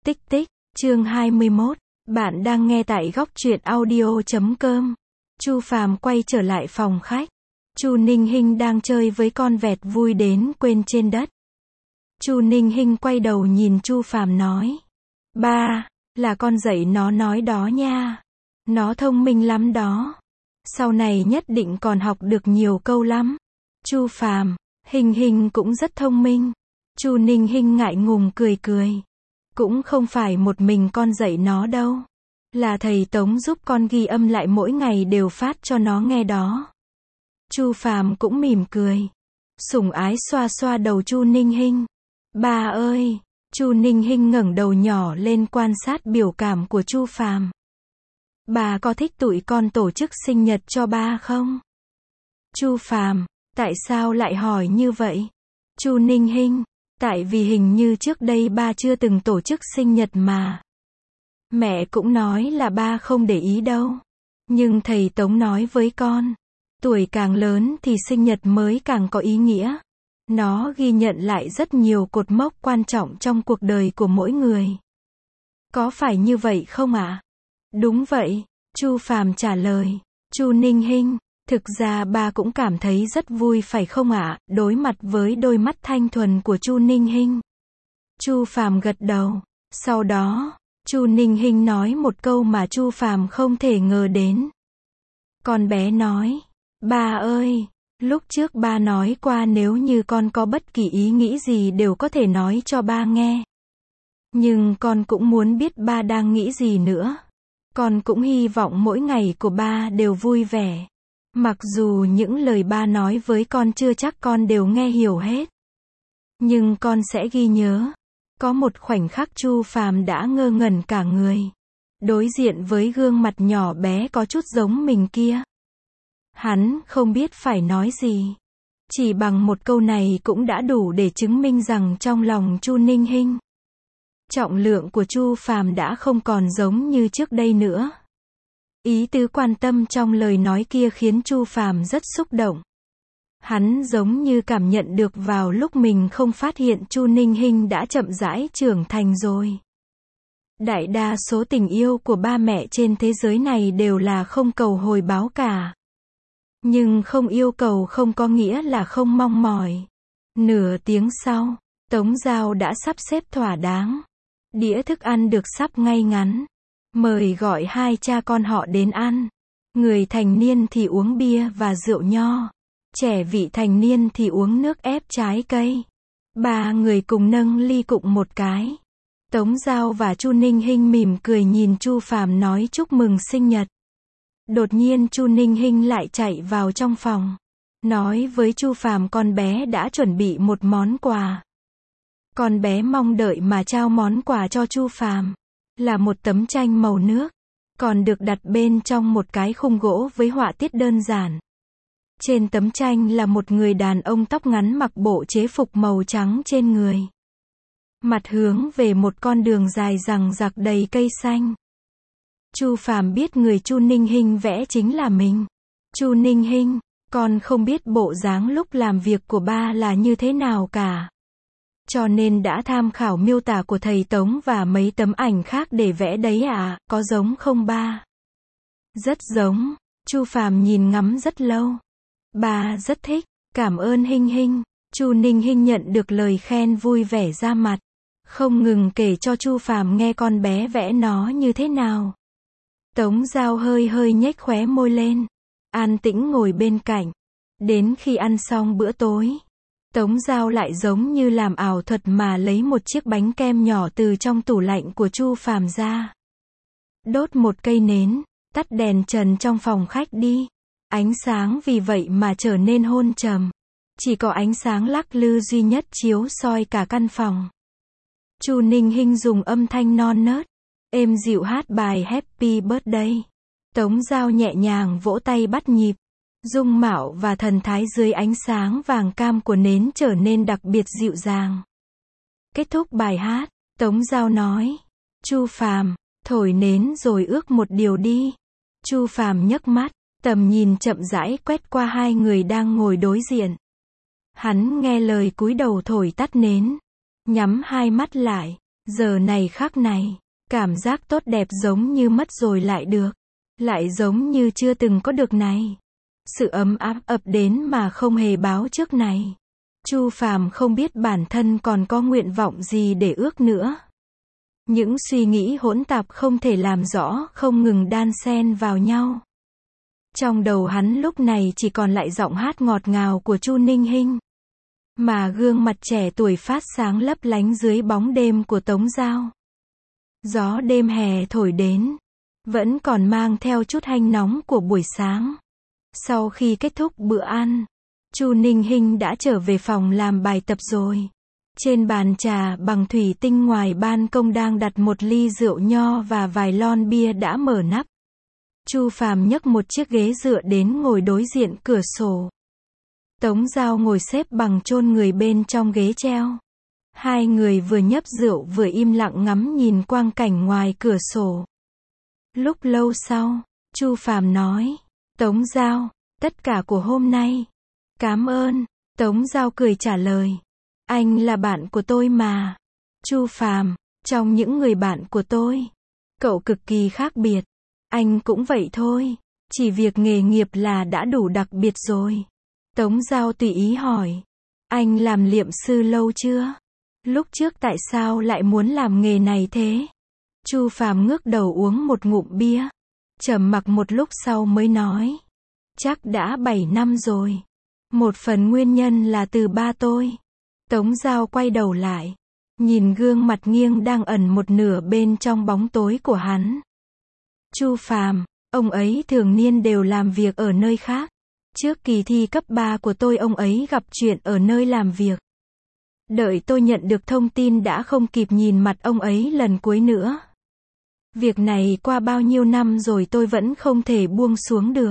Tích tích, chương 21. Bạn đang nghe tại góc truyện audio.com. Chu Phàm quay trở lại phòng khách. Chu Ninh Hinh đang chơi với con vẹt vui đến quên trên đất. Chu Ninh Hinh quay đầu nhìn Chu Phàm nói: "Ba, là con dạy nó nói đó nha. Nó thông minh lắm đó. Sau này nhất định còn học được nhiều câu lắm." Chu Phàm: "Hinh Hinh cũng rất thông minh." Chu Ninh Hinh ngại ngùng cười cười. "Cũng không phải một mình con dạy nó đâu. Là thầy Tống giúp con ghi âm lại mỗi ngày đều phát cho nó nghe đó." Chu Phàm cũng mỉm cười, sủng ái xoa xoa đầu Chu Ninh Hinh. "Ba ơi." Chu Ninh Hinh ngẩng đầu nhỏ lên quan sát biểu cảm của Chu Phàm. "Bà có thích tụi con tổ chức sinh nhật cho ba không?" Chu Phàm: "Tại sao lại hỏi như vậy?" Chu Ninh Hinh: "Tại vì hình như trước đây ba chưa từng tổ chức sinh nhật mà. Mẹ cũng nói là ba không để ý đâu. Nhưng thầy Tống nói với con, tuổi càng lớn thì sinh nhật mới càng có ý nghĩa. Nó ghi nhận lại rất nhiều cột mốc quan trọng trong cuộc đời của mỗi người. Có phải như vậy không ạ?" "Đúng vậy." Chu Phàm trả lời. Chu Ninh Hinh: "Thực ra ba cũng cảm thấy rất vui phải không ạ?" Đối mặt với đôi mắt thanh thuần của Chu Ninh Hinh, Chu Phàm gật đầu. Sau đó, Chu Ninh Hinh nói một câu mà Chu Phàm không thể ngờ đến. Con bé nói: "Ba ơi, lúc trước ba nói qua nếu như con có bất kỳ ý nghĩ gì đều có thể nói cho ba nghe. Nhưng con cũng muốn biết ba đang nghĩ gì nữa. Con cũng hy vọng mỗi ngày của ba đều vui vẻ. Mặc dù những lời ba nói với con chưa chắc con đều nghe hiểu hết. Nhưng con sẽ ghi nhớ." Có một khoảnh khắc Chu Phàm đã ngơ ngẩn cả người. Đối diện với gương mặt nhỏ bé có chút giống mình kia. Hắn không biết phải nói gì. Chỉ bằng một câu này cũng đã đủ để chứng minh rằng trong lòng Chu Ninh Hinh, trọng lượng của Chu Phàm đã không còn giống như trước đây nữa. Ý tứ quan tâm trong lời nói kia khiến Chu Phàm rất xúc động. Hắn giống như cảm nhận được vào lúc mình không phát hiện Chu Ninh Hinh đã chậm rãi trưởng thành rồi. Đại đa số tình yêu của ba mẹ trên thế giới này đều là không cầu hồi báo cả. Nhưng không yêu cầu không có nghĩa là không mong mỏi. Nửa tiếng sau, Tống Giao đã sắp xếp thỏa đáng. Đĩa thức ăn được sắp ngay ngắn. Mời gọi hai cha con họ đến ăn. Người thành niên thì uống bia và rượu nho. Trẻ vị thành niên thì uống nước ép trái cây. Ba người cùng nâng ly cụng một cái. Tống Giao và Chu Ninh Hinh mỉm cười nhìn Chu Phàm nói chúc mừng sinh nhật. Đột nhiên Chu Ninh Hinh lại chạy vào trong phòng, nói với Chu Phàm con bé đã chuẩn bị một món quà. Con bé mong đợi mà trao món quà cho Chu Phàm là một tấm tranh màu nước, còn được đặt bên trong một cái khung gỗ với họa tiết đơn giản. Trên tấm tranh là một người đàn ông tóc ngắn mặc bộ chế phục màu trắng trên người. Mặt hướng về một con đường dài rằng rặc đầy cây xanh. Chu Phàm biết người Chu Ninh Hinh vẽ chính là mình. "Chu Ninh Hinh, con không biết bộ dáng lúc làm việc của ba là như thế nào cả. Cho nên đã tham khảo miêu tả của thầy Tống và mấy tấm ảnh khác để vẽ đấy ạ, có giống không ba?" "Rất giống." Chu Phàm nhìn ngắm rất lâu. "Ba rất thích, cảm ơn Hinh Hinh." Chu Ninh Hinh nhận được lời khen vui vẻ ra mặt, không ngừng kể cho Chu Phàm nghe con bé vẽ nó như thế nào. Tống Giao hơi hơi nhếch khóe môi lên, an tĩnh ngồi bên cạnh. Đến khi ăn xong bữa tối, Tống Giao lại giống như làm ảo thuật mà lấy một chiếc bánh kem nhỏ từ trong tủ lạnh của Chu Phàm ra. Đốt một cây nến, tắt đèn trần trong phòng khách đi. Ánh sáng vì vậy mà trở nên hôn trầm. Chỉ có ánh sáng lắc lư duy nhất chiếu soi cả căn phòng. Chu Ninh Hinh dùng âm thanh non nớt, êm dịu hát bài Happy Birthday. Tống Giao nhẹ nhàng vỗ tay bắt nhịp. Dung mạo và thần thái dưới ánh sáng vàng cam của nến trở nên đặc biệt dịu dàng. Kết thúc bài hát, Tống Giao nói: "Chu Phàm, thổi nến rồi ước một điều đi." Chu Phàm nhấc mắt, tầm nhìn chậm rãi quét qua hai người đang ngồi đối diện. Hắn nghe lời cúi đầu thổi tắt nến, nhắm hai mắt lại, Giờ này khắc này, cảm giác tốt đẹp giống như mất rồi lại được, lại giống như chưa từng có được này. Sự ấm áp ập đến mà không hề báo trước này. Chu Phàm không biết bản thân còn có nguyện vọng gì để ước nữa. Những suy nghĩ hỗn tạp không thể làm rõ, không ngừng đan xen vào nhau. Trong đầu hắn lúc này chỉ còn lại giọng hát ngọt ngào của Chu Ninh Hinh. Mà gương mặt trẻ tuổi phát sáng lấp lánh dưới bóng đêm của Tống Giao. Gió đêm hè thổi đến, vẫn còn mang theo chút hanh nóng của buổi sáng. Sau khi kết thúc bữa ăn, Chu Ninh Hinh đã trở về phòng làm bài tập rồi. Trên bàn trà bằng thủy tinh ngoài ban công đang đặt một ly rượu nho và vài lon bia đã mở nắp. Chu Phàm nhấc một chiếc ghế dựa đến ngồi đối diện cửa sổ. Tống Giao ngồi xếp bằng chôn người bên trong ghế treo. Hai người vừa nhấp rượu vừa im lặng ngắm nhìn quang cảnh ngoài cửa sổ. Lúc lâu sau, Chu Phàm nói, Tống Giao, tất cả của hôm nay. Cảm ơn. Tống Giao cười trả lời. Anh là bạn của tôi mà. Chu Phàm, trong những người bạn của tôi, cậu cực kỳ khác biệt. Anh cũng vậy thôi. Chỉ việc nghề nghiệp là đã đủ đặc biệt rồi. Tống Giao tùy ý hỏi. Anh làm liệm sư lâu chưa? Lúc trước tại sao lại muốn làm nghề này thế? Chu Phàm ngước đầu uống một ngụm bia. Trầm mặc một lúc sau mới nói. Chắc đã 7 năm rồi. Một phần nguyên nhân là từ ba tôi. Tống Giao quay đầu lại. Nhìn gương mặt nghiêng đang ẩn một nửa bên trong bóng tối của hắn. Chu Phàm, ông ấy thường niên đều làm việc ở nơi khác. Trước kỳ thi cấp 3 của tôi ông ấy gặp chuyện ở nơi làm việc. Đợi tôi nhận được thông tin đã không kịp nhìn mặt ông ấy lần cuối nữa. Việc này qua bao nhiêu năm rồi tôi vẫn không thể buông xuống được.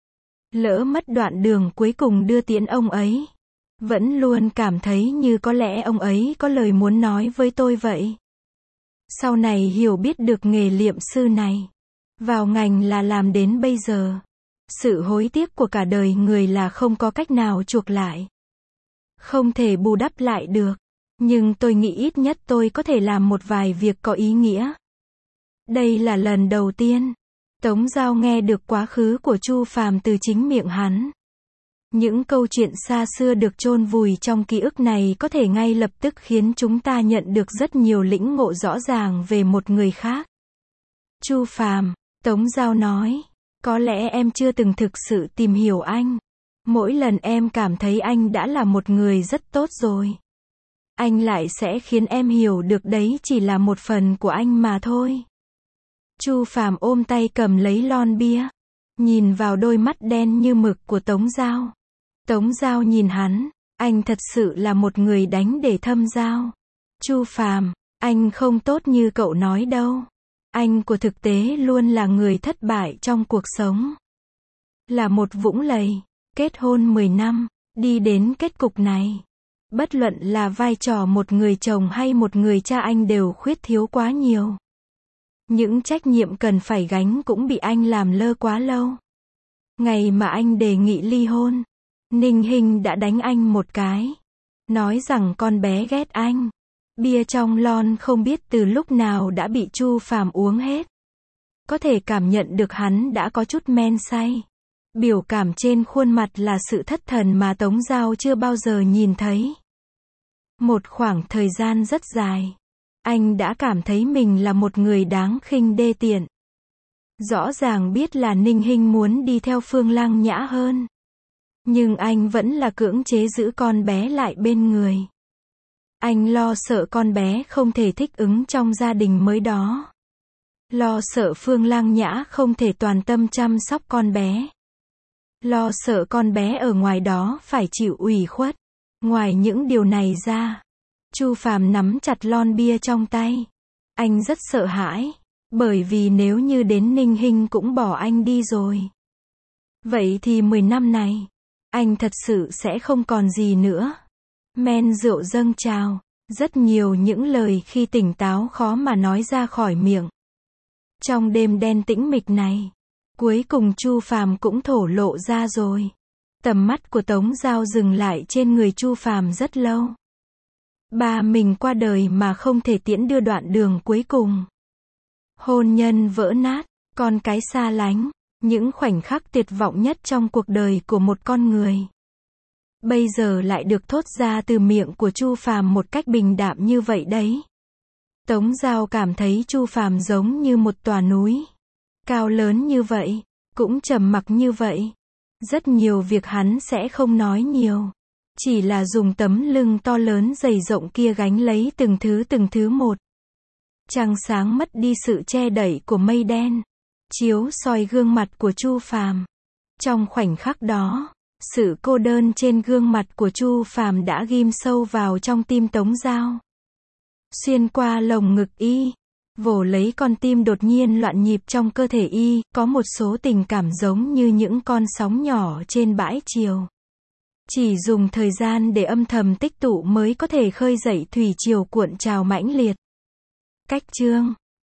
Lỡ mất đoạn đường cuối cùng đưa tiễn ông ấy. Vẫn luôn cảm thấy như có lẽ ông ấy có lời muốn nói với tôi vậy. Sau này hiểu biết được nghề liệm sư này. Vào ngành là làm đến bây giờ. Sự hối tiếc của cả đời người là không có cách nào chuộc lại. Không thể bù đắp lại được. Nhưng tôi nghĩ ít nhất tôi có thể làm một vài việc có ý nghĩa. Đây là lần đầu tiên Tống Giao nghe được quá khứ của Chu Phàm từ chính miệng hắn. Những câu chuyện xa xưa được chôn vùi trong ký ức này có thể ngay lập tức khiến chúng ta nhận được rất nhiều lĩnh ngộ rõ ràng về một người khác. Chu Phàm, Tống Giao nói, có lẽ em chưa từng thực sự tìm hiểu anh. Mỗi lần em cảm thấy anh đã là một người rất tốt rồi. Anh lại sẽ khiến em hiểu được đấy chỉ là một phần của anh mà thôi. Chu Phàm ôm tay cầm lấy lon bia. Nhìn vào đôi mắt đen như mực của Tống Giao. Tống Giao nhìn hắn. Anh thật sự là một người đánh để thâm giao. Chu Phàm, anh không tốt như cậu nói đâu. Anh của thực tế luôn là người thất bại trong cuộc sống. Là một vũng lầy. Kết hôn 10 năm. Đi đến kết cục này. Bất luận là vai trò một người chồng hay một người cha anh đều khuyết thiếu quá nhiều. Những trách nhiệm cần phải gánh cũng bị anh làm lơ quá lâu. Ngày mà anh đề nghị ly hôn, Ninh Hinh đã đánh anh một cái. Nói rằng con bé ghét anh. Bia trong lon không biết từ lúc nào đã bị Chu Phàm uống hết. Có thể cảm nhận được hắn đã có chút men say. Biểu cảm trên khuôn mặt là sự thất thần mà Tống Giao chưa bao giờ nhìn thấy. Một khoảng thời gian rất dài, anh đã cảm thấy mình là một người đáng khinh đê tiện. Rõ ràng biết là Ninh Hinh muốn đi theo Phương Lăng Nhã hơn. Nhưng anh vẫn là cưỡng chế giữ con bé lại bên người. Anh lo sợ con bé không thể thích ứng trong gia đình mới đó. Lo sợ Phương Lăng Nhã không thể toàn tâm chăm sóc con bé. Lo sợ con bé ở ngoài đó phải chịu ủy khuất. Ngoài những điều này ra, Chu Phàm nắm chặt lon bia trong tay. Anh rất sợ hãi, bởi vì nếu như đến Ninh Hinh cũng bỏ anh đi rồi. Vậy thì 10 năm này, anh thật sự sẽ không còn gì nữa. Men rượu dâng trào, rất nhiều những lời khi tỉnh táo khó mà nói ra khỏi miệng. Trong đêm đen tĩnh mịch này, cuối cùng Chu Phàm cũng thổ lộ ra rồi. Tầm mắt của Tống Giao dừng lại trên người Chu Phàm rất lâu. Ba mình qua đời mà không thể tiễn đưa đoạn đường cuối cùng. Hôn nhân vỡ nát, con cái xa lánh, những khoảnh khắc tuyệt vọng nhất trong cuộc đời của một con người. Bây giờ lại được thốt ra từ miệng của Chu Phàm một cách bình đạm như vậy đấy. Tống Giao cảm thấy Chu Phàm giống như một tòa núi. Cao lớn như vậy, cũng trầm mặc như vậy. Rất nhiều việc hắn sẽ không nói nhiều. Chỉ là dùng tấm lưng to lớn dày rộng kia gánh lấy từng thứ một. Trăng sáng mất đi sự che đậy của mây đen, chiếu soi gương mặt của Chu Phàm. Trong khoảnh khắc đó, sự cô đơn trên gương mặt của Chu Phàm đã ghim sâu vào trong tim Tống Giao. Xuyên qua lồng ngực y, vồ lấy con tim đột nhiên loạn nhịp trong cơ thể y, có một số tình cảm giống như những con sóng nhỏ trên bãi triều. Chỉ dùng thời gian để âm thầm tích tụ mới có thể khơi dậy thủy triều cuộn trào mãnh liệt. Cách chương